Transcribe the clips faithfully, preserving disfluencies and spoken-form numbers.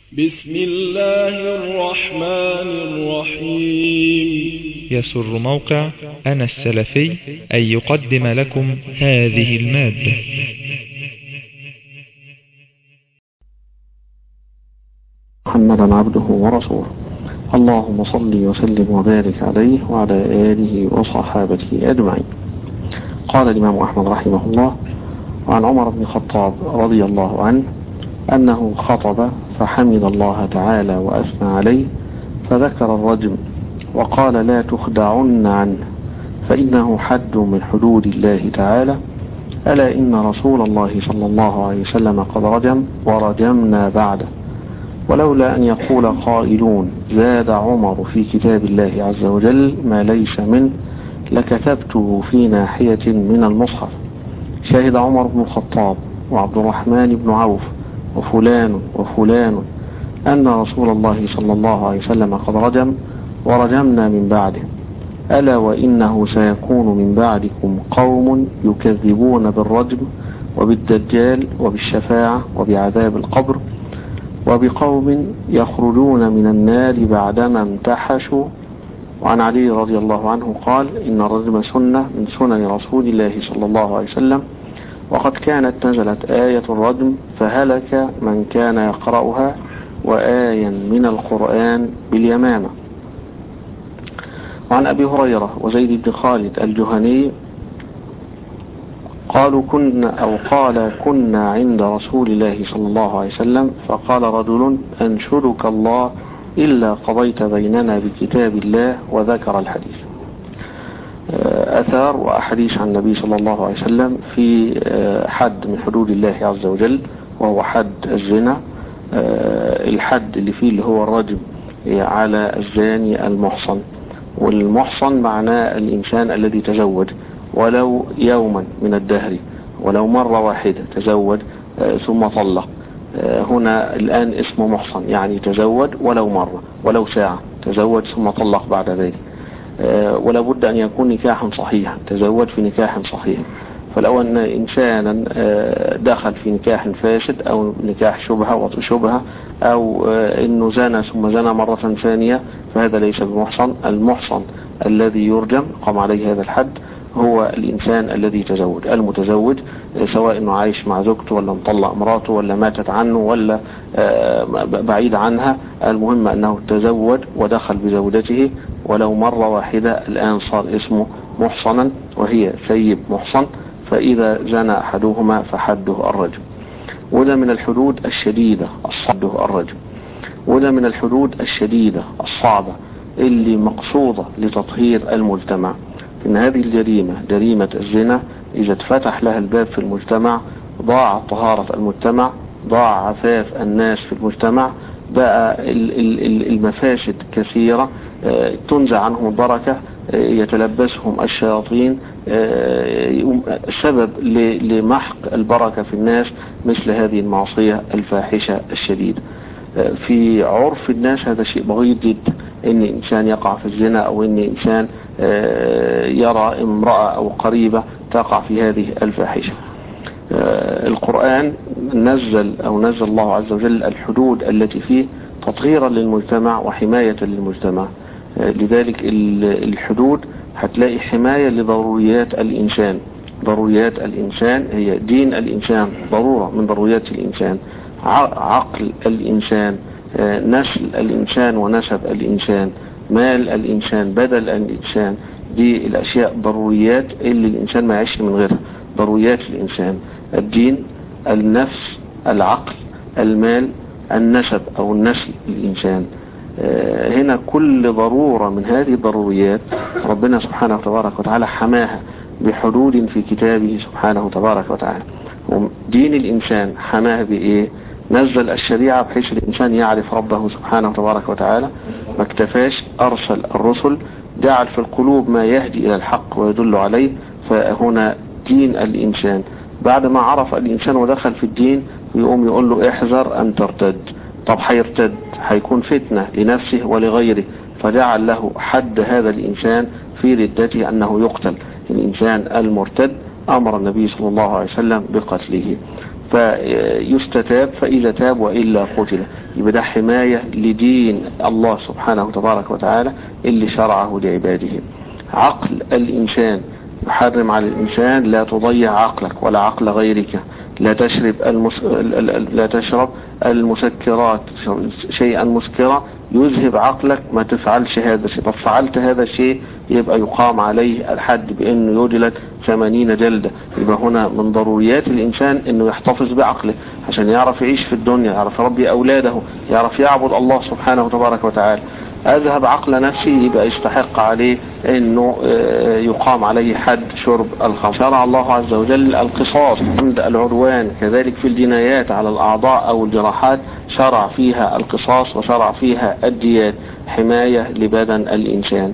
بسم الله الرحمن الرحيم. يسر موقع أنا السلفي أن يقدم لكم هذه المادة. محمدا عبده ورسوله، اللهم صل وسلم وبارك عليه وعلى آله وصحابته أجمعين. قال الإمام أحمد رحمه الله: وعن عمر بن الخطاب رضي الله عنه أنه خطب فحمد الله تعالى وأثنى عليه فذكر الرجم وقال: لا تخدعن عنه فإنه حد من حدود الله تعالى، ألا إن رسول الله صلى الله عليه وسلم قد رجم ورجمنا بعده، ولولا أن يقول قائلون زاد عمر في كتاب الله عز وجل ما ليس منه لكتبته في ناحية من المصحف. شهد عمر بن الخطاب وعبد الرحمن بن عوف وفلان وفلان أن رسول الله صلى الله عليه وسلم قد رجم ورجمنا من بعده، ألا وإنه سيكون من بعدكم قوم يكذبون بالرجم وبالدجال وبالشفاعة وبعذاب القبر، وبقوم يخرجون من النار بعدما امتحشوا. وعن علي رضي الله عنه قال: إن الرجم سنة من سنن رسول الله صلى الله عليه وسلم، وقد كانت نزلت آية الرجم فهلك من كان يقرأها، وآية من القرآن باليمامة. وعن أبي هريرة وزيد بن خالد الجهني قالوا كنا أو قال كنا عند رسول الله صلى الله عليه وسلم فقال رجل: أنشدك الله إلا قضيت بيننا بكتاب الله، وذكر الحديث. أثار وأحاديث عن النبي صلى الله عليه وسلم في حد من حدود الله عز وجل، وهو حد الزنا. الحد اللي فيه اللي هو الرجم على الزاني المحصن، والمحصن معناه الإنسان الذي تزوج ولو يوما من الدهر، ولو مرة واحدة تزوج ثم طلق. هنا الآن اسمه محصن، يعني تزوج ولو مرة ولو ساعة، تزوج ثم طلق بعد ذلك. ولا بد أن يكون نكاحا صحيحا، تزوج في نكاح صحيح. فلو أن إنسانا دخل في نكاح فاسد أو نكاح شبهة وشبهة، أو إنه زنى ثم زنى مرة ثانية، فهذا ليس بمحصن. المحصن الذي يرجم قام عليه هذا الحد هو الإنسان الذي تزوج. المتزوج سواء إنه عايش مع زوجته ولا مطلق مراته ولا ماتت عنه ولا بعيد عنها، المهم أنه تزوج ودخل بزوجته ولو مرة واحدة، الآن صار اسمه محصنا، وهي ثيب محصن. فإذا زنى أحدهما فحده الرجم. وده من الحدود الشديدة الصعبة الرجم. وده من الحدود الشديدة الصعبة اللي مقصودة لتطهير المجتمع. إن هذه الجريمة، جريمة الزنا، إذا اتفتح لها الباب في المجتمع ضاع طهارة المجتمع، ضاع عفاف الناس في المجتمع، بقى المفاسد كثيرة، تنزع عنهم البركة، يتلبسهم الشياطين، سبب لمحق البركة في الناس مثل هذه المعصية الفاحشة الشديدة. في عرف الناس هذا شيء بغيض جدا، ان انسان يقع في الزنا، او ان انسان يرى امرأة او قريبة تقع في هذه الفاحشة. القرآن نزل او نزل الله عز وجل الحدود التي فيه تطهيرا للمجتمع وحماية للمجتمع. لذلك الحدود هتلاقي حماية لضروريات الإنسان. ضروريات الإنسان هي دين الإنسان، ضرورة من ضروريات الإنسان، عقل الإنسان، نسل الإنسان ونسب الإنسان، مال الإنسان، بدل الإنسان. دي الأشياء ضروريات اللي الإنسان ما يعيش من غيرها. ضروريات الإنسان: الدين، النفس، العقل، المال، النسب أو النسل الإنسان. هنا كل ضرورة من هذه الضروريات ربنا سبحانه وتبارك وتعالى حماها بحدود في كتابه سبحانه وتبارك وتعالى. دين الإنسان حماها بإيه؟ نزل الشريعة بحيث الإنسان يعرف ربه سبحانه وتبارك وتعالى. ما اكتفاش، أرسل الرسل، جعل في القلوب ما يهدي إلى الحق ويدل عليه. فهنا دين الإنسان بعد ما عرف الإنسان ودخل في الدين يقوم يقول له احذر أن ترتد. طب هيرتد، هيكون فتنة لنفسه ولغيره، فجعل له حد هذا الإنسان في ردته أنه يقتل. الإنسان المرتد أمر النبي صلى الله عليه وسلم بقتله. فيستتاب، فإذا تاب وإلا قتل. يبقى ده حماية لدين الله سبحانه تبارك وتعالى اللي شرعه لعباده. عقل الإنسان يحرم على الإنسان لا تضيع عقلك ولا عقل غيرك، لا تشرب المس... لا تشرب المسكرات، شيئا مسكرا يذهب عقلك، ما تفعلش هذا الشيء. طب فعلت هذا الشيء يبقى يقام عليه الحد بأنه يجلد ثمانين جلدة. يبقى هنا من ضروريات الإنسان أنه يحتفظ بعقله عشان يعرف يعيش في الدنيا، يعرف يربي أولاده، يعرف يعبد الله سبحانه تبارك وتعالى. أذهب عقل نفسه يبقى يستحق عليه أنه يقام عليه حد شرب الخمر. شرع الله عز وجل القصاص عند العدوان، كذلك في الجنايات على الأعضاء أو الجراحات شرع فيها القصاص وشرع فيها الديات، حماية لبدن الإنسان.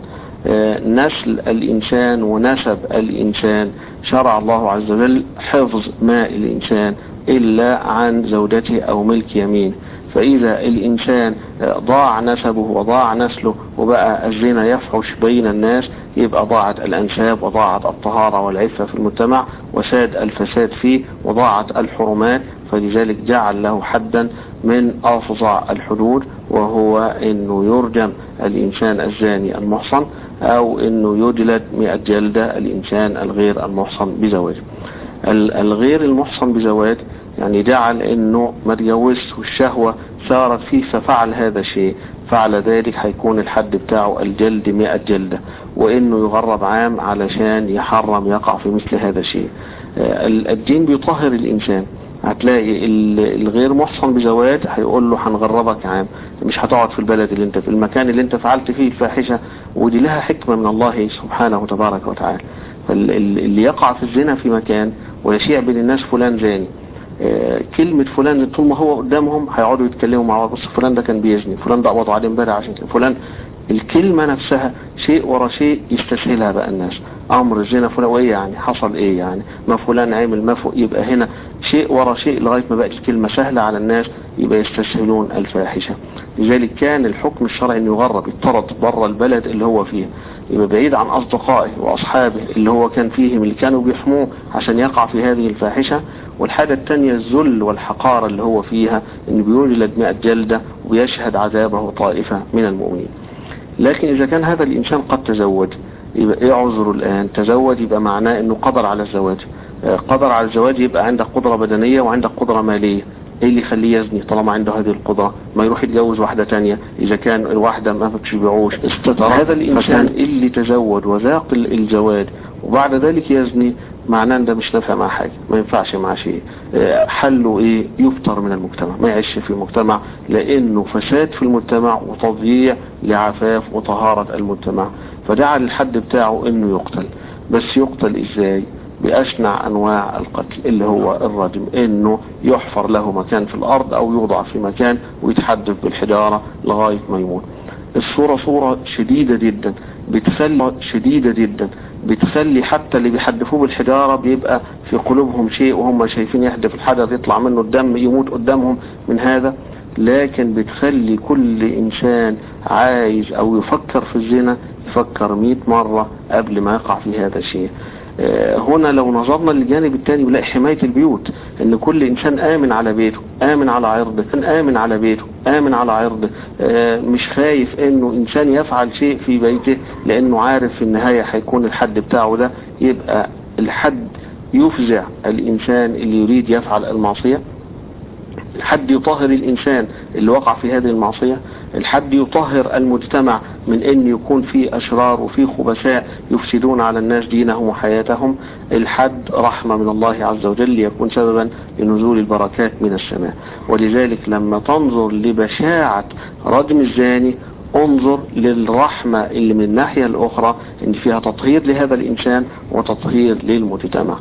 نسل الإنسان ونسب الإنسان شرع الله عز وجل حفظ ماء الإنسان إلا عن زوجته أو ملك يمين. فإذا الإنسان ضاع نسبه وضاع نسله وبقى الزنا يفحش بين الناس، يبقى ضاعت الأنساب وضاعت الطهارة والعفة في المجتمع وساد الفساد فيه وضاعت الحرمات. فلذلك جعل له حدا من أفظع الحدود، وهو أنه يرجم الإنسان الزاني المحصن، أو أنه يجلد مئة جلدة الإنسان الغير المحصن بزواج. الغير المحصن بزواج يعني جعل أنه ما تجوزش والشهوة صارت فيه ففعل هذا الشيء، فعل ذلك هيكون الحد بتاعه الجلد مئة جلدة، وأنه يغرب عام علشان يحرم يقع في مثل هذا الشيء. الدين بيطهر الإنسان. هتلاقي الغير محصن بزواج هيقول له هنغربك عام، مش هتقعد في البلد اللي انت في المكان اللي انت فعلت فيه الفاحشة، ودي لها حكمة من الله سبحانه تبارك وتعالى. فاللي يقع في الزنا في مكان ويشيع بين الناس فلان زاني، كلمة فلان طول ما هو قدامهم هيقعدوا يتكلموا مع بعض، بص فلان ده كان بيزني، فلان ده قبضوا عليه امبارح عشان فلان. الكلمة نفسها شيء ورا شيء يستسهلها بقى الناس. امر الزنا فلان وايه يعني حصل ايه يعني ما فلان عامل ما فوق، يبقى هنا شيء ورا شيء لغاية ما بقت الكلمة سهلة على الناس يبقى يستسهلون الفاحشة. لذلك كان الحكم الشرعي انه يغرب، يطرد بره البلد اللي هو فيه، يبقى بعيد عن اصدقائه واصحابه اللي هو كان فيهم اللي كانوا بيحموه عشان يقع في هذه الفاحشة. والحاجة الثانية الذل والحقارة اللي هو فيها، انه بيولد مئة جلدة ويشهد عذابه طائفة من المؤمنين. لكن اذا كان هذا الانسان قد تزوج، يبقى ايه عذره الان؟ تزوج يبقى معناه انه قدر على الزواج. قدر على الزواج يبقى عندك قدرة بدنية وعندك قدرة مالية. ايه اللي يخليه يزني طالما عنده هذه القدرة؟ ما يروح يتجوز واحدة تانية اذا كان الواحدة ما بتشبعوش. استطاع هذا الانسان اللي تزوج وذاق الزواج وبعد ذلك يزني، معناه ده مش نافع مع حاجة، ما ينفعش مع شيء. حله ايه؟ يفطر من المجتمع، ما يعيش في المجتمع، لانه فساد في المجتمع وتضييع لعفاف وطهارة المجتمع. فجعل الحد بتاعه انه يقتل. بس يقتل ازاي؟ بأشنع أنواع القتل اللي هو الرجم، إنه يحفر له مكان في الأرض أو يوضع في مكان ويتحدف بالحجارة لغاية ما يموت. الصورة صورة شديدة جدا، بتخلي شديدة جدا بتخلي حتى اللي بيحدفوه بالحجارة بيبقى في قلوبهم شيء، وهم شايفين يحدف الحجر يطلع منه الدم يموت قدامهم من هذا. لكن بتخلي كل إنسان عايز أو يفكر في الزنا يفكر مئة مرة قبل ما يقع في هذا الشيء. هنا لو نظرنا للجانب الثاني بنلاقي حماية البيوت، ان كل انسان امن على بيته، امن على عرضه، امن على بيته، امن على عرضه، مش خايف انه انسان يفعل شيء في بيته لانه عارف في النهاية هيكون الحد بتاعه ده. يبقى الحد يفزع الانسان اللي يريد يفعل المعصية، الحد يطهر الإنسان اللي وقع في هذه المعصية، الحد يطهر المجتمع من أن يكون فيه أشرار وفيه خبثاء يفسدون على الناس دينهم وحياتهم. الحد رحمة من الله عز وجل ليكون سببا لنزول البركات من السماء. ولذلك لما تنظر لبشاعة رجم الزاني انظر للرحمة اللي من الناحية الأخرى ان فيها تطهير لهذا الإنسان وتطهير للمجتمع.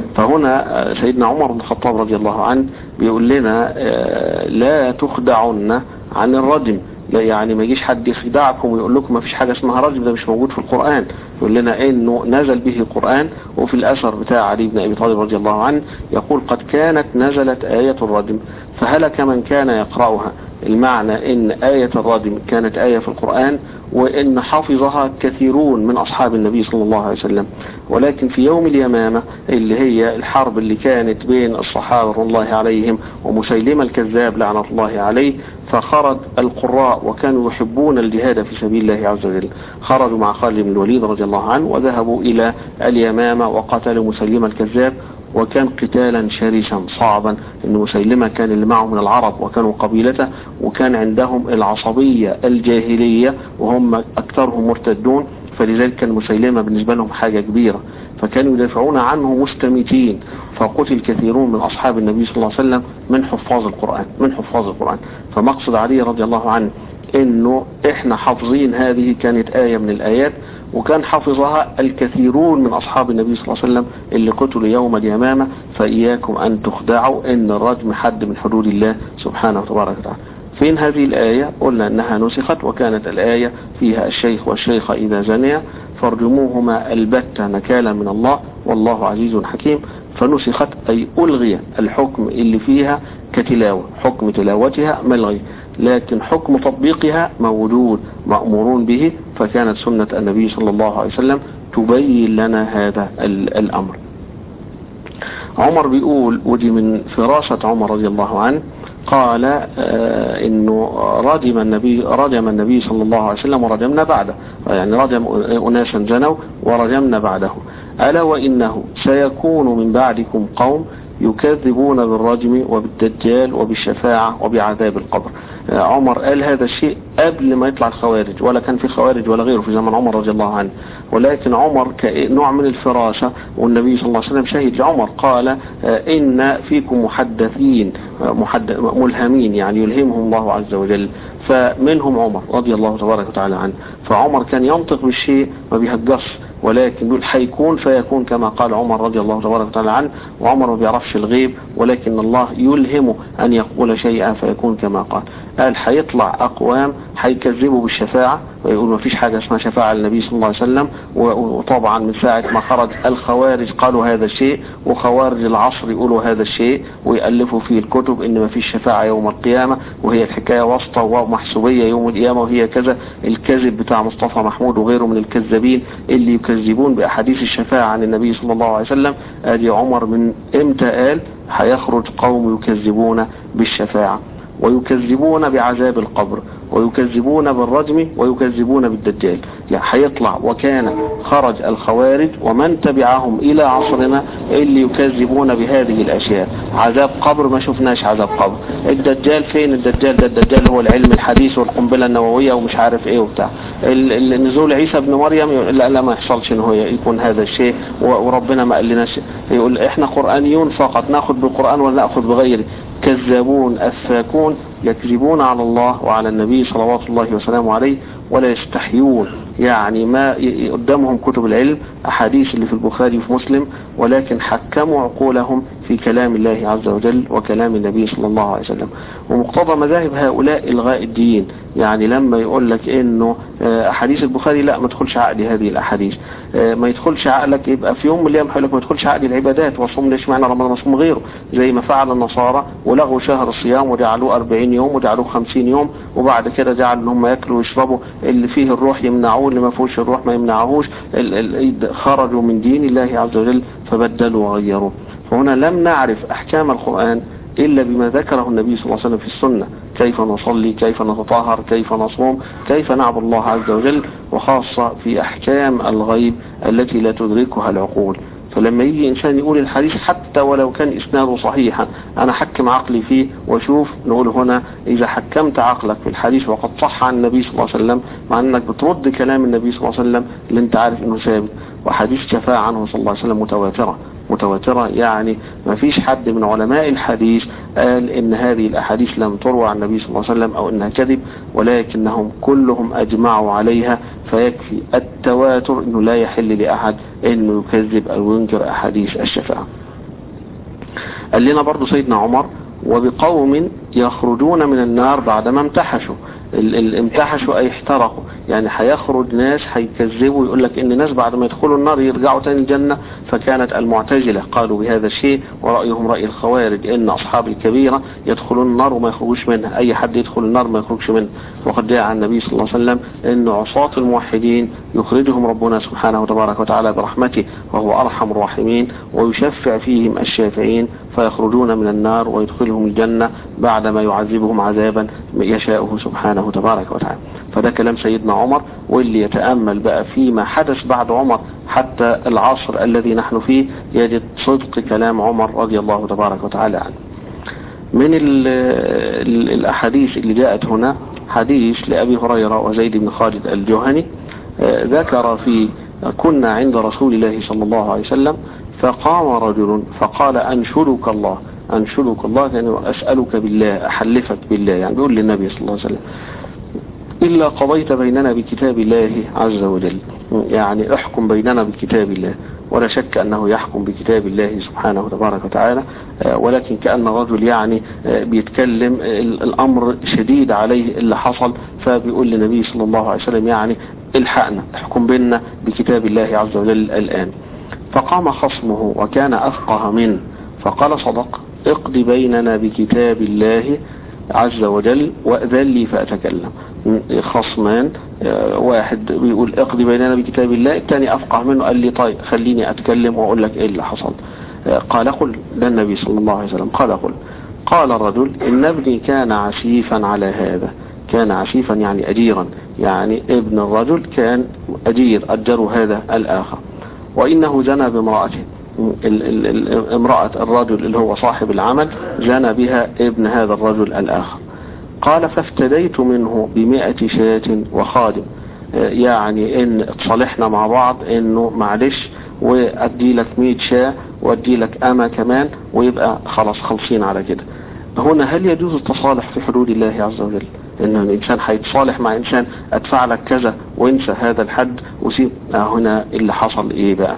فهنا سيدنا عمر بن الخطاب رضي الله عنه بيقول لنا لا تخدعن عن الرجم. لا يعني ما يجيش حد يخدعكم ويقول لكم ما فيش حاجة اسمها رجم، ده مش موجود في القرآن. يقول لنا انه نزل به القرآن. وفي الأثر بتاع علي بن أبي طالب رضي الله عنه يقول قد كانت نزلت آية الرجم فهلك من كان يقرأها. المعنى ان آية الرجم كانت آية في القرآن وان حفظها كثيرون من اصحاب النبي صلى الله عليه وسلم، ولكن في يوم اليمامة اللي هي الحرب اللي كانت بين الصحابة رضي الله عليهم ومسيلمة الكذاب لعنة الله عليه، فخرج القراء وكانوا يحبون الجهاد في سبيل الله عز وجل، خرجوا مع خالد بن الوليد رضي الله عنه وذهبوا الى اليمامة وقتلوا مسيلمة الكذاب، وكان قتالا شرسا صعبا. ان مسيلمة كان اللي معه من العرب وكانوا قبيلته، وكان عندهم العصبية الجاهلية وهم اكثرهم مرتدون، فلذلك كان مسيلمة بالنسبة لهم حاجة كبيرة، فكانوا يدافعون عنه مستميتين، فقتل كثيرون من أصحاب النبي صلى الله عليه وسلم من حفاظ القرآن من حفاظ القرآن فمقصد علي رضي الله عنه انه احنا حافظين هذه كانت آية من الآيات، وكان حافظها الكثيرون من أصحاب النبي صلى الله عليه وسلم اللي قتلوا يوم اليمامة، فإياكم أن تخدعوا ان الرجم حد من حدود الله سبحانه وتبارك وتعالى. فين هذه الآية؟ قلنا أنها نسخت، وكانت الآية فيها الشيخ والشيخة إذا زنيا فارجموهما البتة نكالا من الله والله عزيز حكيم، فنسخت أي ألغي الحكم اللي فيها كتلاوة، حكم تلاوتها ملغي، لكن حكم تطبيقها موجود مأمورون به، فكانت سنة النبي صلى الله عليه وسلم تبين لنا هذا الأمر. عمر بيقول، ودي من فراسة عمر رضي الله عنه، قال آه انه رجم النبي رجم النبي صلى الله عليه وسلم ورجمنا بعده، يعني رجم اناسا زنوا ورجمنا بعده. الا وانه سيكون من بعدكم قوم يكذبون بالرجم وبالدجال وبالشفاعة وبعذاب القبر. آه عمر قال هذا الشيء قبل ما يطلع الخوارج، ولا كان في خوارج ولا غيره في زمن عمر رضي الله عنه، ولكن عمر كنوع من الفراسة، والنبي صلى الله عليه وسلم شهد لعمر قال آه إن فيكم محدثين محدث ملهمين، يعني يلهمهم الله عز وجل، فمنهم عمر رضي الله تبارك وتعالى عنه. فعمر كان ينطق بالشيء ما بيهجص، ولكن يقول حيكون فيكون كما قال عمر رضي الله تبارك وتعالى عنه، وعمر ما بيعرفش الغيب، ولكن الله يلهمه أن يقول شيئا فيكون كما قال. قال حيطلع أقوام حيكذبوا بالشفاعة ويقول ما فيش حاجة اسمها شفاعة للنبي صلى الله عليه وسلم، وطبعا من ساعة ما خرج الخوارج قالوا هذا الشيء، وخوارج العصر يقولوا هذا الشيء ويألفوا فيه الكتب ان ما فيش شفاعة يوم القيامة، وهي الحكاية واسطة ومحسوبية يوم القيامة، وهي كذا. الكذب بتاع مصطفى محمود وغيره من الكذابين اللي يكذبون بأحاديث الشفاعة عن النبي صلى الله عليه وسلم. ادي عمر من امتى قال حيخرج قوم يكذبون بالشفاعة ويكذبون بعذاب القبر ويكذبون بالرجم ويكذبون بالدجال، يعني هيطلع. وكان خرج الخوارج ومن تبعهم إلى عصرنا اللي يكذبون بهذه الأشياء. عذاب قبر ما شفناش عذاب قبر. الدجال فين الدجال؟ ده الدجال هو العلم الحديث والقنبلة النووية ومش عارف ايه وبتاع. النزول عيسى ابن مريم لا, لا ما يحصلش ان هو يكون هذا الشيء، وربنا ما قال لناش. يقول احنا قرآنيون فقط، ناخذ بالقرآن ولا ناخذ بغيره. كذابون أفاكون يكذبون على الله وعلى النبي صلوات الله وسلامه عليه ولا يستحيون، يعني ما قدامهم كتب العلم أحاديث اللي في البخاري وفي مسلم، ولكن حكموا عقولهم في كلام الله عز وجل وكلام النبي صلى الله عليه وسلم. ومقتضى مذاهب هؤلاء إلغاء الدين، يعني لما يقول لك إنه أحاديث البخاري لا ما تدخلش عقلي هذه الأحاديث، ما يدخلش عقلك، يبقى في يوم من الأيام يقول لك ما يدخلش عقلي العبادات وصوم. ليش معنى رمضان مصوم غيره؟ زي ما فعل النصارى ولغوا شهر الصيام وجعلوه أربعين يوم وجعلوه خمسين يوم، وبعد كده جعل ان هم ياكلوا ويشربوا اللي فيه الروح يمنعوه، اللي ما فيهوش الروح ما يمنعوهوش. خرجوا من دين الله عز وجل فبدلوا وغيروا. فهنا لم نعرف أحكام القرآن إلا بما ذكره النبي صلى الله عليه وسلم في السنة، كيف نصلي، كيف نتطهر، كيف نصوم، كيف نعبد الله عز وجل، وخاصة في أحكام الغيب التي لا تدركها العقول. فلما يجي إنسان يقول الحديث حتى ولو كان إسناده صحيحا أنا حكم عقلي فيه وشوف، نقول هنا إذا حكمت عقلك في الحديث وقد صح عن النبي صلى الله عليه وسلم، مع أنك بترد كلام النبي صلى الله عليه وسلم اللي انت عارف أنه ثابت. وحديث شفاعة عنه صلى الله عليه وسلم متواترة متواترة يعني ما فيش حد من علماء الحديث قال ان هذه الاحاديث لم تروى عن النبي صلى الله عليه وسلم او انها كذب، ولكنهم كلهم اجمعوا عليها. فيكفي التواتر انه لا يحل لاحد انه يكذب او ينكر احاديث الشفاعة. قال لنا برضو سيدنا عمر وبقوم يخرجون من النار بعدما امتحشوا. امتحشوا أي احترقوا، يعني هيخرج ناس هيكذبوا يقول لك ان ناس بعد ما يدخلوا النار يرجعوا تاني الجنة. فكانت المعتزلة قالوا بهذا الشيء، ورأيهم رأي الخوارج ان أصحاب الكبيرة يدخلون النار وما يخرجوش منها، أي حد يدخل النار ما يخرجش منها. وقد جاء عن النبي صلى الله عليه وسلم ان عصاة الموحدين يخرجهم ربنا سبحانه وتبارك وتعالى برحمته وهو أرحم الراحمين، ويشفع فيهم الشافعين فيخرجون من النار ويدخلهم الجنة بعدما يعذبهم عذابا يشاءه سبحانه تبارك وتعالى. فده كلام سيدنا عمر، واللي يتأمل بقى فيما حدث بعد عمر حتى العصر الذي نحن فيه يجد صدق كلام عمر رضي الله تبارك وتعالى عنه. من ال ال الأحاديث اللي جاءت هنا حديث لأبي هريرة وزيد بن خالد الجهني، ذكر في كنا عند رسول الله صلى الله عليه وسلم فقام رجل فقال أنشدك الله، أنشدك الله يعني أسألك بالله، أحلفك بالله، يعني بيقول للنبي صلى الله عليه وسلم إلا قضيت بيننا بكتاب الله عز وجل، يعني احكم بيننا بكتاب الله. ولا شك أنه يحكم بكتاب الله سبحانه وتبارك وتعالى، ولكن كأن الرجل يعني بيتكلم الأمر شديد عليه اللي حصل، فبيقول للنبي صلى الله عليه وسلم يعني الحقنا، احكم بيننا بكتاب الله عز وجل الآن. فقام خصمه وكان أفقه منه فقال صدق، اقضي بيننا بكتاب الله عز وجل وأذن لي فأتكلم. خصمان، واحد بيقول اقضي بيننا بكتاب الله، الثاني أفقه منه قال لي طيب خليني أتكلم وأقول لك إيه اللي حصل. قال قل، ده النبي صلى الله عليه وسلم قال قل. قال الرجل إن ابني كان عسيفا على هذا، كان عسيفا يعني أجيرا، يعني ابن الرجل كان أجير أجر هذا الآخر، وإنه زنى بامرأته، امرأة الرجل اللي هو صاحب العمل زنى بها ابن هذا الرجل الآخر. قال فافتديت منه بمئة شاة وخادم، يعني ان اتصالحنا مع بعض انه معلش وادي لك مئة شاة وادي لك اما كمان ويبقى خلاص خلصين على كده. هنا هل يجوز التصالح في حدود الله عز وجل؟ ان الانسان هيتصالح مع انسان ادفع لك كذا وانسى هذا الحد وسيب؟ هنا اللي حصل ايه بقى؟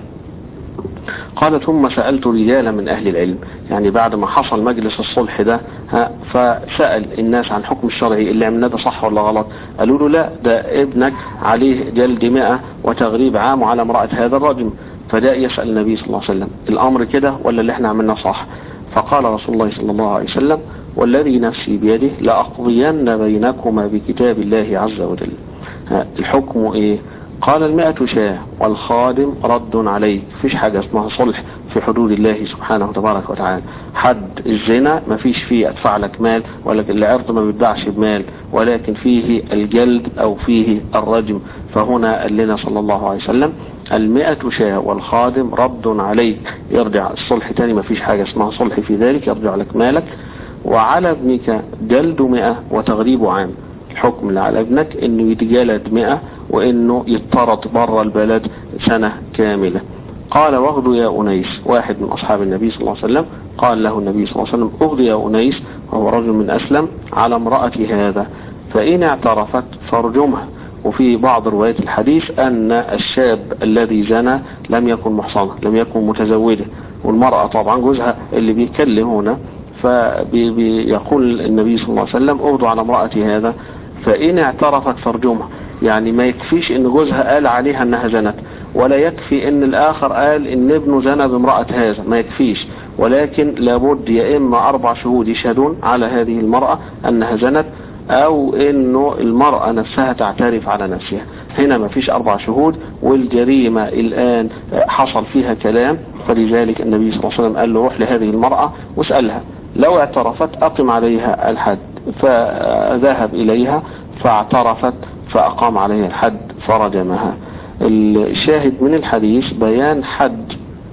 قال ثم سألت رجالا من أهل العلم، يعني بعد ما حصل مجلس الصلح ده فسأل الناس عن حكم الشرعي اللي عملنا ده صح ولا غلط. قالوا له لا، ده ابنك عليه جلد مئة وتغريب عام على امرأة هذا الرجل. فجاء يسأل النبي صلى الله عليه وسلم الأمر كده ولا اللي احنا عملناه صح؟ فقال رسول الله صلى الله عليه وسلم والذي نفسي بيده لأقضين بينكما بكتاب الله عز وجل. الحكم ايه؟ قال المئة شاة والخادم رد عليه. فيش حاجة اسمها صلح في حدود الله سبحانه وتبارك وتعالى. حد الزنا ما فيش فيه ادفع لك مال، ولكن العرض ما بيدفعش بمال، ولكن فيه الجلد او فيه الرجم. فهنا قال لنا صلى الله عليه وسلم المئة شاة والخادم رد عليك، يرجع الصلح تاني، ما فيش حاجة اسمها صلح في ذلك، يرجع لك مالك. وعلى ابنك جلد مئة وتغريب عام، الحكم اللي على ابنك انه يتجلد مئة وانه يضطرد بره البلد سنة كاملة. قال واغدوا يا أنيس، واحد من أصحاب النبي صلى الله عليه وسلم قال له النبي صلى الله عليه وسلم اغدوا يا أنيس، وهو رجل من أسلم، على امرأة هذا فإن اعترفت فارجمها. وفي بعض روايات الحديث أن الشاب الذي زنى لم يكن محصنا، لم يكن متزوجا، والمرأة طبعا جوزها اللي بيتكلم هنا. فبيقول النبي صلى الله عليه وسلم اغدوا على امرأة هذا فإن اعترفت فارجمها، يعني ما يكفيش ان جوزها قال عليها انها زنت، ولا يكفي ان الاخر قال ان ابنه زنى بامرأة هذا، ما يكفيش، ولكن لابد يا اما اربع شهود يشهدون على هذه المرأة انها زنت، او انه المرأة نفسها تعترف على نفسها. هنا ما فيش اربع شهود، والجريمة الان حصل فيها كلام، فلذلك النبي صلى الله عليه وسلم قال له روح لهذه المرأة واسألها، لو اعترفت اقم عليها الحد. فذهب اليها فاعترفت فأقام عليها الحد فرجمها. الشاهد من الحديث بيان حد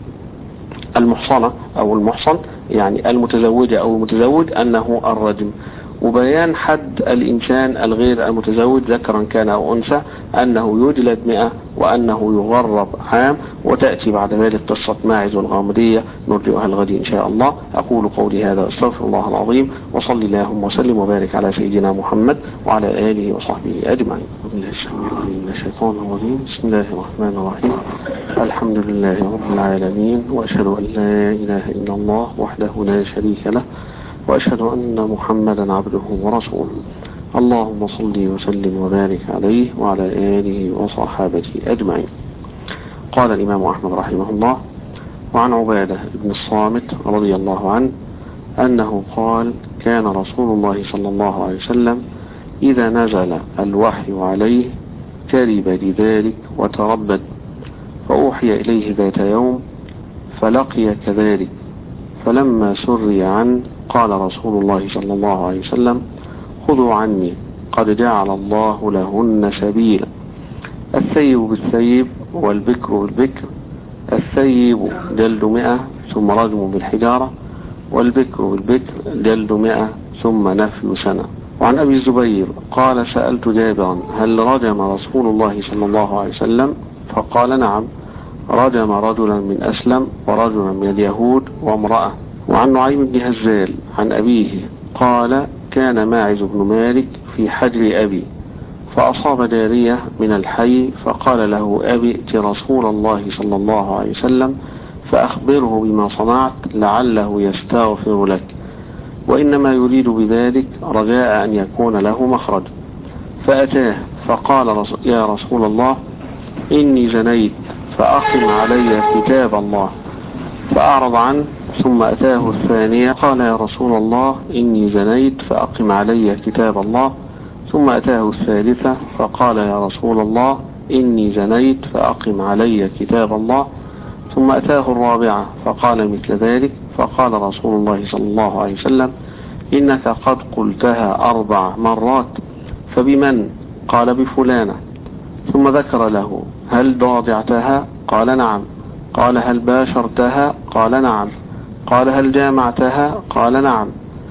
المحصنة أو المحصن، يعني المتزوجة أو المتزوج، أنه الرجم، وبيان حد الإنسان الغير المتزوج ذكرا كان أو أنثى أنه يجلد مئة وأنه يغرب عام. وتأتي بعد ذلك قصة ماعز والغامدية نرجئها الغد إن شاء الله. أقول قولي هذا أستغفر الله العظيم، وصلي اللهم وسلم وبارك على سيدنا محمد وعلى آله وصحبه أجمعين. من الشيطان الرجيم. بسم الله الرحمن الرحيم. الحمد لله رب العالمين، وأشهد أن لا إله إلا الله وحده لا شريك له، وأشهد أن محمدا عبده ورسوله. اللهم صل وسلم وبارك عليه وعلى آله وصحابته أجمعين. قال الإمام أحمد رحمه الله: وعن عبادة بن الصامت رضي الله عنه أنه قال: كان رسول الله صلى الله عليه وسلم إذا نزل الوحي عليه ترب لذلك وتربد، فأوحي إليه ذات يوم فلقي كذلك، فلما سري عنه قال رسول الله صلى الله عليه وسلم: خذوا عني قد جعل الله لهن سبيلا. الثيب بالثيب والبكر بالبكر، الثيب جلد مئة ثم رجم بالحجارة، والبكر بالبكر جلد مئة ثم نفي سنة. وعن أبي الزبير قال: سألت جابرا: هل رجم رسول الله صلى الله عليه وسلم؟ فقال: نعم، رجم رجلا من أسلم ورجلا من اليهود وامرأة. وعن نعيم بن هزال عن أبيه قال: كان ماعز بن مالك في حجر أبي، فأصاب جارية من الحي، فقال له أبي: ائت رسول الله صلى الله عليه وسلم فأخبره بما صنعت لعله يستغفر لك، وإنما يريد بذلك رجاء أن يكون له مخرج. فأتاه فقال: يا رسول الله، إني زنيت فأقم علي كتاب الله. فأعرض عنه، ثم أتاه الثانية قال: يا رسول الله، إني زنيت فأقم علي كتاب الله. ثم أتاه الثالثة فقال: يا رسول الله، إني زنيت فأقم علي كتاب الله. ثم أتاه الرابعة فقال مثل ذلك، فقال رسول الله صلى الله عليه وسلم: إنك قد قلتها أربع مرات، فبمن؟ قال: بفلانة. ثم ذكر له: هل ضاجعتها؟ قال: نعم. قال: هل باشرتها؟ قال: نعم. قال: هل جامعتها؟ قال: نعم.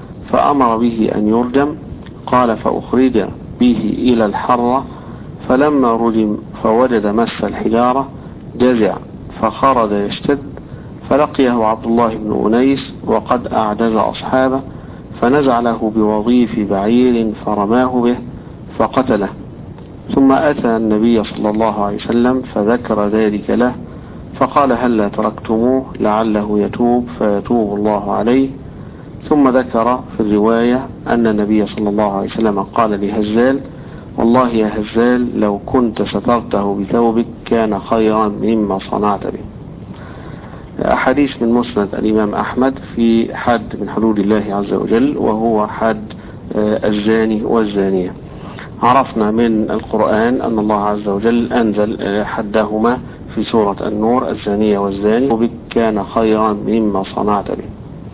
فأمر به أن يرجم. قال: فأخرج به إلى الحرة، فلما رجم فوجد مس الحجارة جزع، فخرج يشتد، فلقيه عبد الله بن أنيس وقد أعجز أصحابه، فنزع له بوظيف بعير فرماه به فقتله. ثم أتى النبي صلى الله عليه وسلم فذكر ذلك له، فقال: هل تركتموه لعله يتوب فيتوب الله عليه. ثم ذكر في الرواية أن النبي صلى الله عليه وسلم قال لهزال: والله يا هزال، لو كنت سترته بثوبك كان خيرا مما صنعت به. أحاديث من مسند الإمام أحمد في حد من حدود الله عز وجل، وهو حد الزاني والزانية. عرفنا من القرآن أن الله عز وجل أنزل حدهما في سورة النور: الزانية والزاني وبك كان خيرا مما صنعت به.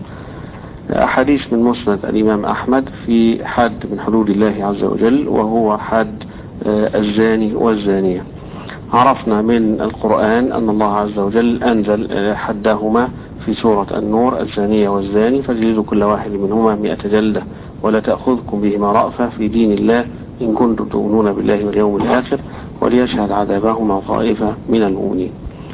أحاديث من مسند الإمام أحمد في حد من حدود الله عز وجل، وهو حد الزاني والزانية. عرفنا من القرآن أن الله عز وجل أنزل حدهما في سورة النور: الزانية والزاني فاجلدوا كل واحد منهما مئة جلدة ولا تأخذكم بهما رأفة في دين الله إن كنتم تؤمنون بالله واليوم الآخر وليشهد عذابهما طائفة من المؤمنين.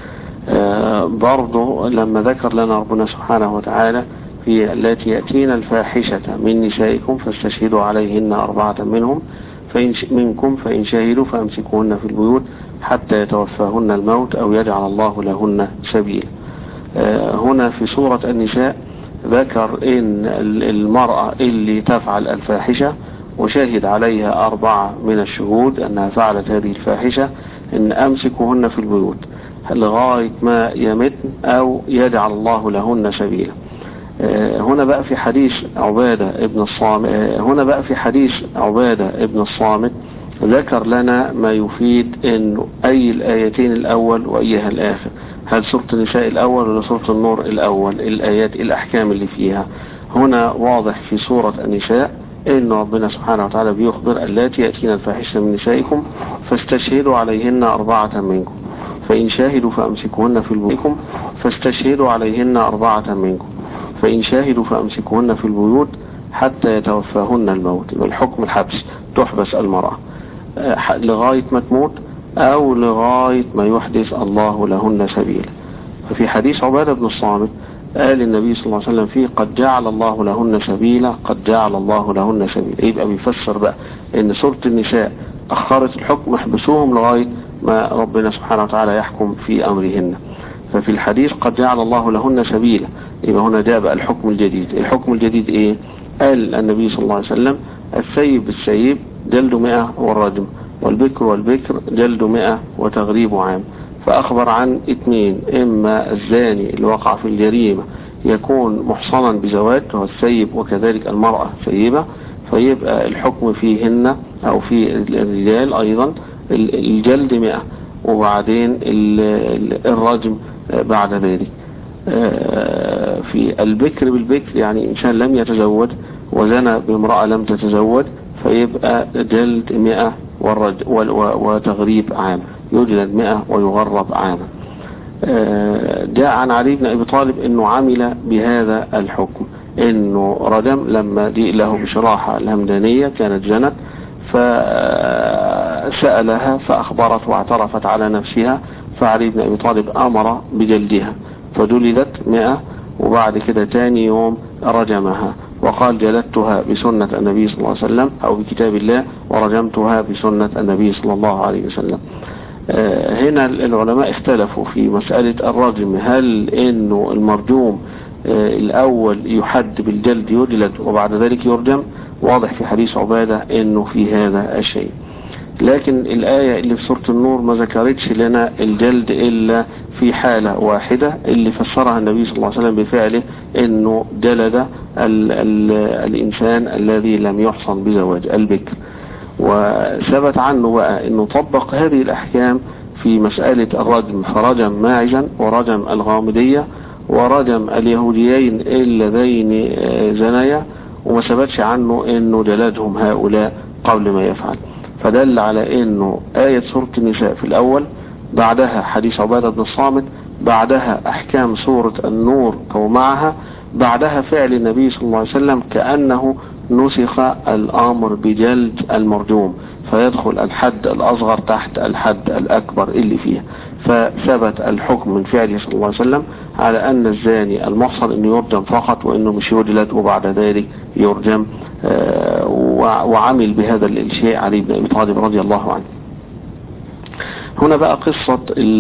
آه برضو لما ذكر لنا ربنا سبحانه وتعالى في التي يأتين الفاحشة من نسائكم فاستشهدوا عليهن أربعة منهم فإن منكم فإن شهدوا فأمسكوهن في البيوت حتى يتوفاهن الموت أو يجعل الله لهن سبيل. آه هنا في سورة النساء ذكر إن المرأة اللي تفعل الفاحشة وشاهد عليها أربعة من الشهود أنها فعلت هذه الفاحشة إن أمسكوهن في البيوت لغاية ما يمتن أو يجعل الله لهن سبيلا. هنا بقى في حديث عبادة ابن الصامت هنا بقى في حديث عبادة ابن الصامت ذكر لنا ما يفيد إنه أي الآيتين الأول وأيها الآخر، هل سورة النساء الأول ولا سورة النور الأول، الآيات الأحكام اللي فيها. هنا واضح في سورة النساء إن ربنا سبحانه وتعالى بيخبر: اللاتي يأتين الفاحشة من نسائكم فاستشهدوا عليهن أربعة منكم فإن شاهدوا فأمسكوهن في البيوت فاستشهدوا عليهن أربعة منكم فإن شاهدوا فأمسكوهن في البيوت حتى يتوفاهن الموت. الحكم الحبس، تحبس المرأة لغاية ما تموت أو لغاية ما يحدث الله لهن سبيلا. ففي حديث عبادة بن الصامت قال النبي صلى الله عليه وسلم فيه: قد جعل الله لهن سبيلا، قد جعل الله لهن سبيلا. يبقى بيفسر بقى ان سورة النساء أخرت الحكم، احبسوهم لغاية ما ربنا سبحانه وتعالى يحكم في أمرهن. ففي الحديث قد جعل الله لهن سبيلا، يبقى هنا جاء بقى الحكم الجديد. الحكم الجديد ايه؟ قال النبي صلى الله عليه وسلم: السيب بالسيب جلد مئة والرجم، والبكر والبكر جلد مئة وتغريب عام. فأخبر عن اثنين، إما الزاني اللي وقع في الجريمة يكون محصنا بزواج وهو السيب، وكذلك المرأة سيبة، فيبقى الحكم فيهن أو في الرجال أيضا الجلد مئة، وبعدين الرجم بعد ذلك. في البكر بالبكر يعني إنسان لم يتزوج وزنى بامرأة لم تتزوج فيبقى جلد مئة وتغريب عام، يجلد مئة ويغرب عاما. جاء عن علي بن أبي طالب أنه عمل بهذا الحكم، أنه رجم لما جاء له بشراحة الهمدانية كانت جنت، فسألها فأخبرت واعترفت على نفسها، فعلي بن أبي طالب أمر بجلدها فجلدت مئة، وبعد كده تاني يوم رجمها وقال جلدتها بسنة النبي صلى الله عليه وسلم أو بكتاب الله، ورجمتها بسنة النبي صلى الله عليه وسلم. هنا العلماء اختلفوا في مسألة الرجم، هل انه المرجوم الاول يحد بالجلد يجلد وبعد ذلك يرجم؟ واضح في حديث عبادة انه في هذا الشيء، لكن الآية اللي في سورة النور ما ذكرتش لنا الجلد إلا في حالة واحدة اللي فسرها النبي صلى الله عليه وسلم بفعله، انه جلد ال ال الإنسان الذي لم يحصن بزواج البكر. وثبت عنه بقى انه طبق هذه الأحكام في مسألة الرجم، فرجم ماعزا ورجم الغامدية ورجم اليهوديين اللذين زنيا، وما ثبتش عنه انه جلدهم هؤلاء قبل ما يفعل. فدل على انه آية سورة النساء في الأول، بعدها حديث عبادة بن الصامت، بعدها أحكام سورة النور أو معها، بعدها فعل النبي صلى الله عليه وسلم كأنه نسخ الأمر بجلد المرجوم، فيدخل الحد الأصغر تحت الحد الأكبر اللي فيها. فثبت الحكم من فعله صلى الله عليه وسلم على أن الزاني المحصن أنه يرجم فقط، وأنه مش يجلد وبعد ذلك يرجم. آه وعمل بهذا الشيء علي بن أبي طالب رضي الله عنه. هنا بقى قصة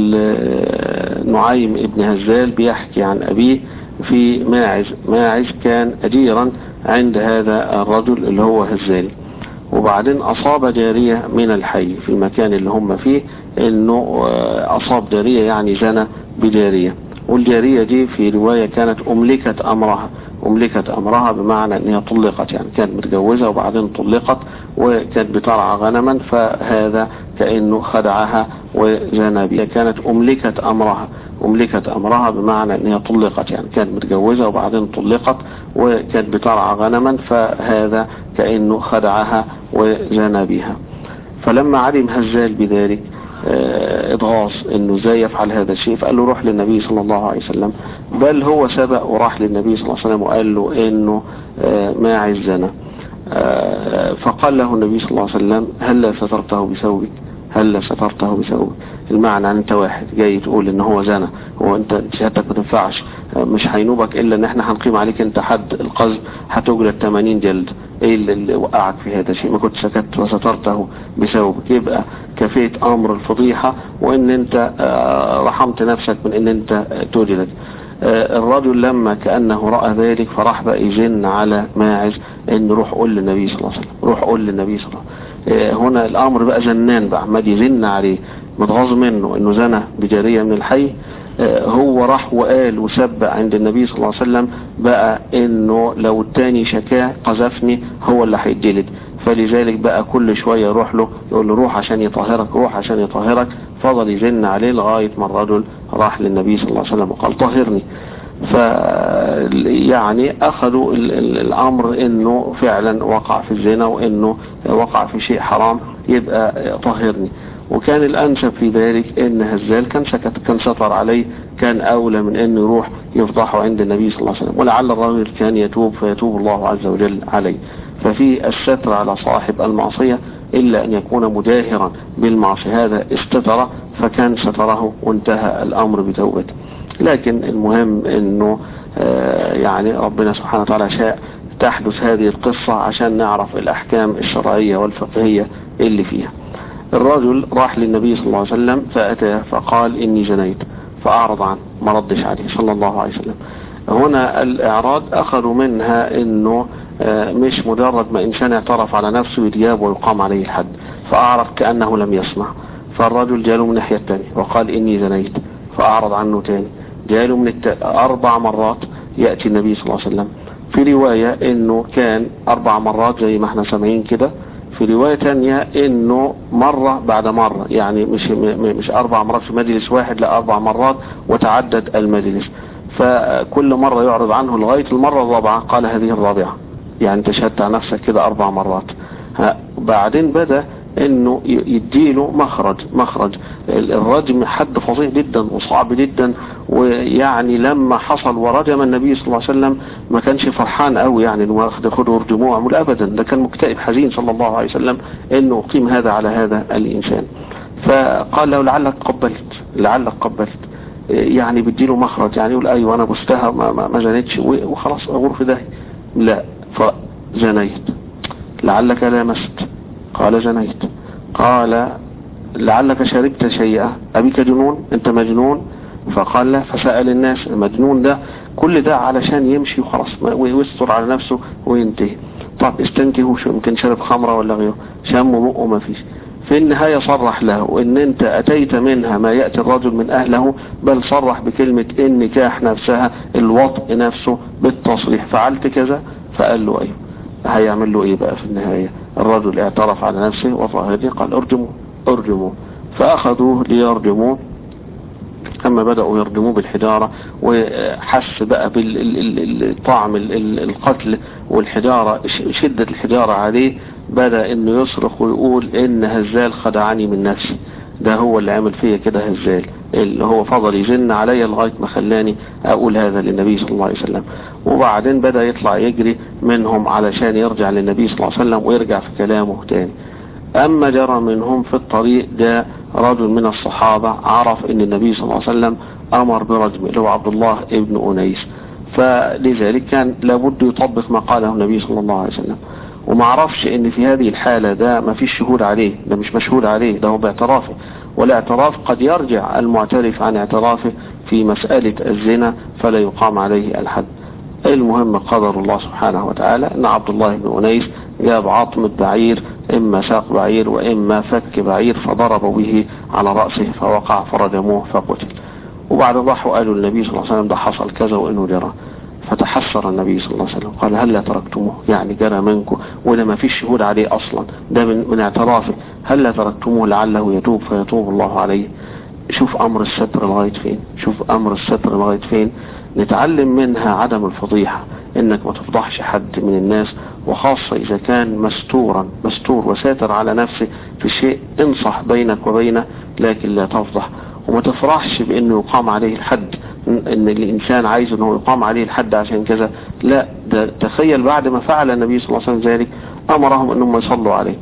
نعيم ابن هزال بيحكي عن أبيه في ماعز. ماعز كان أجيرا عند هذا الرجل اللي هو هزال، وبعدين أصاب جارية من الحي في المكان اللي هم فيه، انه أصاب جارية يعني زنى بجارية، والجارية دي في رواية كانت أملكت أمرها. أملكت أمرها بمعنى أنها طلقت، يعني كانت متجوزة وبعدين طلقت وكانت بترعى غنما، فهذا كأنه خدعها وزنى بها. كانت أملكت أمرها. أملكت أمرها بمعنى أنها طلقت، يعني كانت متجوزة وبعدين طلقت وكانت بترعى غنما، فهذا كأنه خدعها وزنى بها. فلما علم هزال بذلك اتغاظ انه ازاي يفعل هذا الشيء، فقال له روح للنبي صلى الله عليه وسلم. بل هو سبق وراح للنبي صلى الله عليه وسلم وقال له انه ماعز زنى. فقال له النبي صلى الله عليه وسلم هل سترته بثوبك؟ هل سترته بثوبك؟ المعنى ان انت واحد جاي تقول ان هو زنى، وانت شهادتك ما تنفعش، مش هينوبك الا ان احنا هنقيم عليك انت حد القذف، هتجلد ثمانين جلد. ايه اللي وقعك في هذا الشيء؟ ما كنت سكت وسترته بثوبك. يبقى كفيت امر الفضيحة، وان انت رحمت نفسك من ان انت تجلد. الرجل لما كأنه رأى ذلك فراح بقى يجن على ماعز ان روح قول للنبي صلى الله عليه وسلم، روح قول للنبي صلى الله عليه وسلم. هنا الامر بقى جنان بقى، عمال يزن عليه، متغاظ منه انه زنى بجارية من الحي. هو راح وقال وسب عند النبي صلى الله عليه وسلم بقى انه لو التاني شكاه قذفني هو اللي هيتجلد. فلذلك بقى كل شوية يروح له يقول له روح عشان يطهرك، روح عشان يطهرك. فضل يزن عليه لغاية ما الرجل راح للنبي صلى الله عليه وسلم وقال طهرني. فيعني اخذوا الامر انه فعلا وقع في الزنا وانه وقع في شيء حرام، يبقى طهرني. وكان الانسب في ذلك ان هزال كان سكت، كان سطر عليه، كان اولى من انه يروح يفضحه عند النبي صلى الله عليه وسلم. ولعل الرجل كان يتوب فيتوب الله عز وجل عليه. ففي الستر على صاحب المعصية إلا أن يكون مجاهرا بالمعصية، هذا استتر فكان ستره وانتهى الأمر بتوبته. لكن المهم أنه يعني ربنا سبحانه وتعالى شاء تحدث هذه القصة عشان نعرف الأحكام الشرعية والفقهية اللي فيها. الرجل راح للنبي صلى الله عليه وسلم فأتى فقال إني جنيت، فأعرض عنه، ما ردش عليه صلى الله عليه وسلم. هنا الإعراض أخذوا منها أنه مش مجرد ما إنسان اعترف على نفسه يتجاب ويقام عليه الحد. فأعرف كأنه لم يسمع. فالرجل جاله من الناحية الثانية وقال إني زنيت، فأعرض عنه تاني. جاله من الت... أربع مرات يأتي النبي صلى الله عليه وسلم. في رواية إنه كان أربع مرات زي ما احنا سامعين كده، في رواية تانية إنه مرة بعد مرة، يعني مش مش أربع مرات في مجلس واحد، لا أربع مرات وتعدد المجلس. فكل مرة يعرض عنه لغاية المرة الرابعة قال هذه الرابعة، يعني انت شهدت على نفسك كده أربع مرات. بعدين بدأ انه يديله مخرج مخرج الرجم حد فظيع جدا وصعب جدا. ويعني لما حصل ورجم النبي صلى الله عليه وسلم ما كانش فرحان قوي يعني انه ياخده دموع عمل ابدا، ده كان مكتئب حزين صلى الله عليه وسلم انه قيم هذا على هذا الانسان. فقال له لعلك قبلت لعلك قبلت يعني بديله مخرج، يعني يقول ايوه انا بستها ما, ما, ما جنيتش وخلاص اغور في ده. لا، فجنيت. لعلك لامست، قال جنيت. قال لعلك شربت شيئا، أبيك جنون، انت مجنون؟ فقال لا. فسأل الناس المجنون ده كل ده علشان يمشي وخلاص ويستر على نفسه وينتهي. طب استنتهوا شو يمكن شرب خمرة ولا غيره، شم مؤه ما فيش. في النهاية صرح له ان انت اتيت منها ما يأتي الرجل من اهله، بل صرح بكلمة النكاح نفسها، الوطء نفسه بالتصريح، فعلت كذا. فقال له ايوه. هيعمل له ايه بقى في النهاية؟ الرجل اعترف على نفسه وفهدي، قال ارجموه ارجموه. فاخذوه ليرجموه. اما بدأوا يرجموه بالحجارة وحس بقى بالطعم القتل والحجارة، شدة الحجارة عليه، بدأ انه يصرخ ويقول ان هزال خدعني من نفسي، ده هو اللي عمل فيا كده هزال، اللي هو فضل يزن عليا لغاية ما خلاني اقول هذا للنبي صلى الله عليه وسلم. وبعدين بدأ يطلع يجري منهم علشان يرجع للنبي صلى الله عليه وسلم ويرجع في كلامه تاني. اما جرى منهم في الطريق جاء رجل من الصحابة عرف ان النبي صلى الله عليه وسلم امر برجمه، اللي هو عبد الله ابن أنيس، فلذلك كان لابد يطبق ما قاله النبي صلى الله عليه وسلم. وما عرفش ان في هذه الحالة ده ما فيش شهود عليه، ده مش مشهود عليه، ده هو باعترافه. والاعتراف قد يرجع المعترف عن اعترافه في مسألة الزنا فلا يقام عليه الحد. المهم قدر الله سبحانه وتعالى ان عبد الله بن أنيس جاب عظمة بعير، اما ساق بعير واما فك بعير، فضربوا به على رأسه فوقع فرجموه فقتل. وبعد ضحوا قالوا النبي صلى الله عليه وسلم ده حصل كذا وانه جرى. فتحسر النبي صلى الله عليه وسلم قال هل لا تركتموه، يعني جرى منكم وده ما فيش شهود عليه اصلا، ده من, من اعترافه، هل لا تركتموه لعله يتوب فيتوب الله عليه. شوف امر الستر لغاية فين، شوف امر الستر لغاية فين. نتعلم منها عدم الفضيحة، انك ما تفضحش حد من الناس، وخاصة اذا كان مستورا مستور وساتر على نفسه في شيء، انصح بينك وبينه لكن لا تفضح. وما تفرحش بانه يقام عليه الحد، ان الانسان عايز انه يقام عليه الحد عشان كذا، لا، ده تخيل بعد ما فعل النبي صلى الله عليه وسلم ذلك امرهم انهم يصلوا عليه،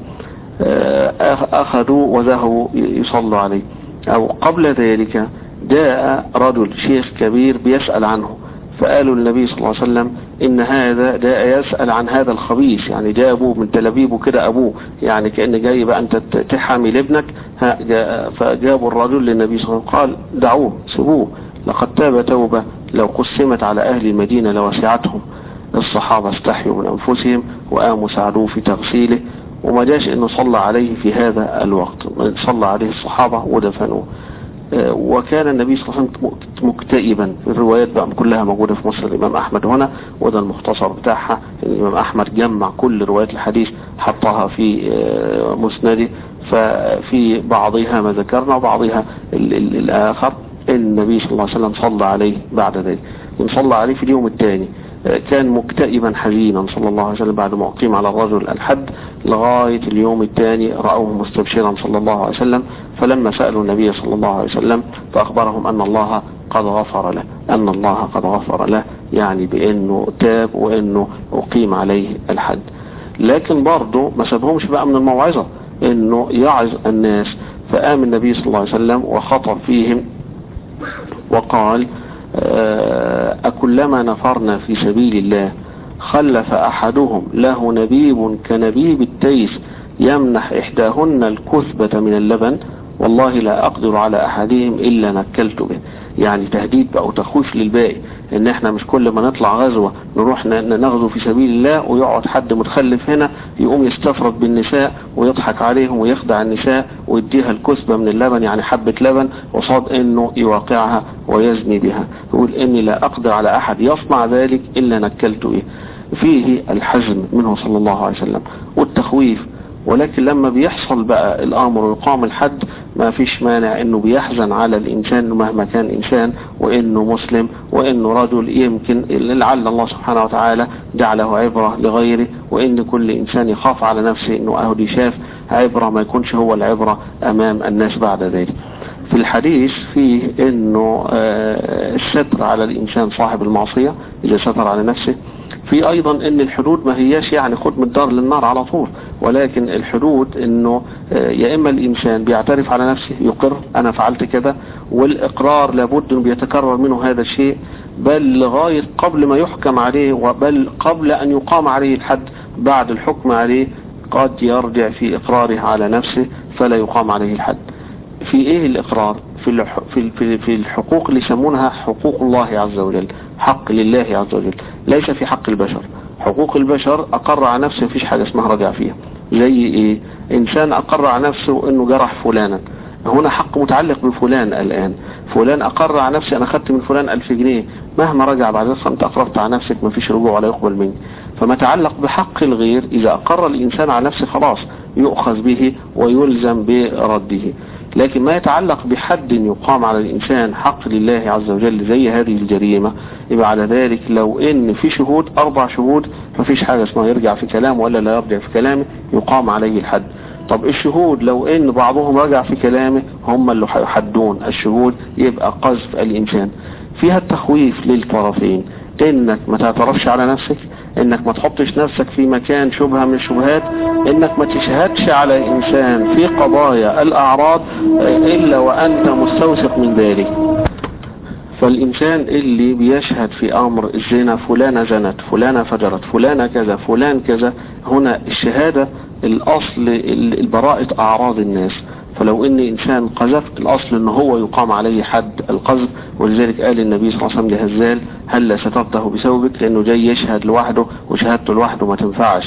اخذوا وذهبوا يصلوا عليه. او قبل ذلك جاء رجل شيخ كبير بيسأل عنه، فقالوا النبي صلى الله عليه وسلم ان هذا جاء يسأل عن هذا الخبيث، يعني جاء ابوه من تل ابيب وكده، ابوه يعني كأن جاي بقى انت تحامي لابنك. فجابوا الرجل للنبي صلى الله عليه وسلم قال دعوه سيبوه، لقد تاب توبة لو قسمت على اهل المدينة لوسعتهم. الصحابة استحيوا من انفسهم وقاموا ساعدوه في تغسيله، وما جاش انه صلى عليه في هذا الوقت، صلى عليه الصحابة ودفنوه. وكان النبي صلى الله عليه وسلم مكتئبا. الروايات بقى كلها موجودة في مصر الإمام أحمد هنا، وده المختصر بتاعها. الإمام أحمد جمع كل روايات الحديث حطها في مسنده، ففي بعضها ما ذكرنا وبعضها الآخر النبي صلى الله عليه وسلم صلى عليه بعد ذلك، صلى عليه في اليوم الثاني. كان مكتئبا حزينا صلى الله عليه وسلم بعد ما أقيم على الرجل الحد، لغاية اليوم الثاني رأوه مستبشرا صلى الله عليه وسلم. فلما سألوا النبي صلى الله عليه وسلم فأخبرهم أن الله قد غفر له، أن الله قد غفر له، يعني بأنه تاب وأنه أقيم عليه الحد. لكن برضه ما سابهمش بقى من الموعظة أنه يعظ الناس. فقام النبي صلى الله عليه وسلم وخطب فيهم وقال أكلما نفرنا في سبيل الله خلف أحدهم له نبيب كنبيب التيس يمنح إحداهن الكثبة من اللبن والله لا أقدر على أحدهم إلا نكلت به. يعني تهديد أو تخويف للباقي، ان احنا مش كل ما نطلع غزوة نروح نغزو في سبيل الله ويقعد حد متخلف هنا يقوم يستفرد بالنساء ويضحك عليهم ويخدع النساء ويديها الكسبة من اللبن، يعني حبة لبن، وصاد انه يواقعها ويزني بها. يقول اني لا اقدر على احد يصنع ذلك الا نكلت به. فيه الحزم منه صلى الله عليه وسلم والتخويف. ولكن لما بيحصل بقى الامر ويقام الحد ما فيش مانع انه بيحزن على الانسان مهما كان انسان، وانه مسلم، وانه رجل يمكن لعل الله سبحانه وتعالى جعله عبرة لغيره، وان كل انسان يخاف على نفسه انه اهدي شاف عبرة ما يكونش هو العبرة امام الناس بعد ذلك. في الحديث فيه انه الستر على الانسان صاحب المعصية اذا ستر على نفسه. في ايضا ان الحدود ما هياش يعني خد من الدار للنار على طول، ولكن الحدود انه يا اما الانسان بيعترف على نفسه يقر انا فعلت كده، والاقرار لابد انه بيتكرر منه هذا الشيء بل لغاية قبل ما يحكم عليه، وبل قبل ان يقام عليه الحد بعد الحكم عليه قد يرجع في اقراره على نفسه فلا يقام عليه الحد. في ايه الاقرار؟ في في في الحقوق اللي يسمونها حقوق الله عز وجل، حق لله عز وجل، ليس في حق البشر. حقوق البشر اقر على نفسه مفيش حاجة اسمها رجع فيها. زي ايه؟ انسان اقر على نفسه انه جرح فلانا، هنا حق متعلق بفلان. الان فلان اقر على نفسه انا خدت من فلان الف جنيه، مهما رجع بعد ذلك انت اقررت على نفسك مفيش رجوع ولا يقبل منك. فما تعلق بحق الغير اذا اقر الانسان على نفسه خلاص يؤخذ به ويلزم برده. لكن ما يتعلق بحد يقام على الإنسان حق لله عز وجل زي هذه الجريمة، يبقى على ذلك لو ان في شهود اربع شهود مفيش حاجة اسمها يرجع في كلامه ولا لا يرجع في كلامه، يقام عليه الحد. طب الشهود لو ان بعضهم رجع في كلامه هم اللي هيحدون الشهود، يبقى قذف الإنسان. فيها التخويف للطرفين، انك ما تعترفش على نفسك، انك ما تحطش نفسك في مكان شبهة من الشبهات، انك ما تشهدش على انسان في قضايا الاعراض الا وانت مستوثق من ذلك. فالإنسان اللي بيشهد في أمر الزنا فلانة زنت، فلانة فجرت، فلانة كذا، فلان كذا، هنا الشهادة الأصل البراءة أعراض الناس. فلو ان انسان قذف الاصل ان هو يقام عليه حد القذف. ولذلك قال النبي صلى الله عليه وسلم لهزال هل سترته بثوبك، لانه جاي يشهد لوحده وشهادته لوحده ما تنفعش.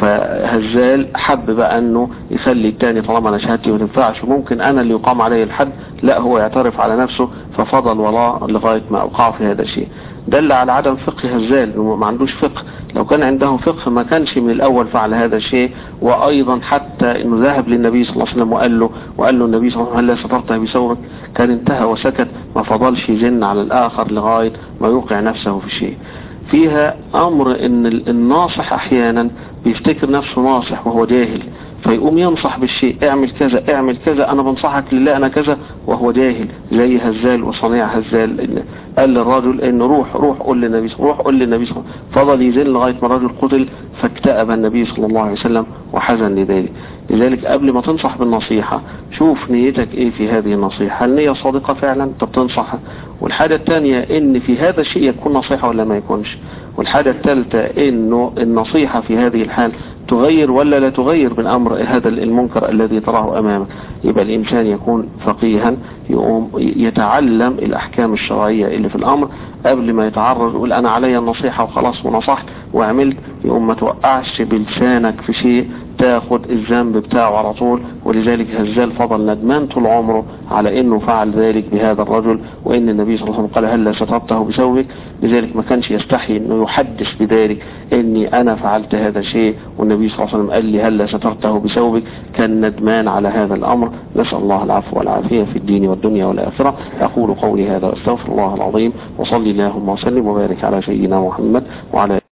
فهزال حب بقى انه يخلي التاني طالما انا شهادتي ما تنفعش وممكن انا اللي يقام عليه الحد، لا هو يعترف على نفسه، ففضل وراء لغاية ما اوقع في هذا الشيء. دل على عدم فقه هزال، انه ما عندوش فقه. لو كان عنده فقه ما كانش من الاول فعل هذا الشيء. وايضا حتى انه ذهب للنبي صلى الله عليه وسلم وقال له وقال له النبي صلى الله عليه وسلم هل سترته بثوبك، كان انتهى وسكت، ما فضلش يزن على الاخر لغاية ما يوقع نفسه في شيء. فيها امر ان الناصح احيانا بيفتكر نفسه ناصح وهو جاهل، فيقوم ينصح بالشيء، اعمل كذا اعمل كذا انا بنصحك لله انا كذا، وهو جاهل. زي هزال وصنيع هزال قال للرجل ان روح روح قول للنبي روح قول للنبي صلى الله عليه وسلم، فضل يزن لغايه ما الرجل قتل، فاكتئب النبي صلى الله عليه وسلم وحزن لذلك. لذلك قبل ما تنصح بالنصيحة شوف نيتك ايه في هذه النصيحة، هل نية صادقة فعلا انت بتنصحها؟ والحاجة الثانية ان في هذا الشيء يكون نصيحة ولا ما يكونش. والحاجة الثالثة انه النصيحة في هذه الحال تغير ولا لا تغير من امر هذا المنكر الذي تراه امامك. يبقى الانسان يكون فقيها، يقوم يتعلم الاحكام الشرعية اللي في الامر قبل ما يتعرض يقول انا علي النصيحة وخلاص ونصحت وعملت، يقوم ما توقعش بلسانك في شيء تاخد الذنب بتاعه على طول. ولذلك هزال فضل ندمان طول عمره على انه فعل ذلك بهذا الرجل، وان النبي صلى الله عليه وسلم قال هل سترته بثوبك، لذلك ما كانش يستحي انه يحدث بذلك اني انا فعلت هذا الشيء والنبي صلى الله عليه وسلم قال لي هل سترته بثوبك، كان ندمان على هذا الامر. نسأل الله العفو والعافية في الدين والدنيا والآخرة. اقول قولي هذا واستغفر الله العظيم، وصلي اللهم وسلم وبارك على سيدنا محمد وعلى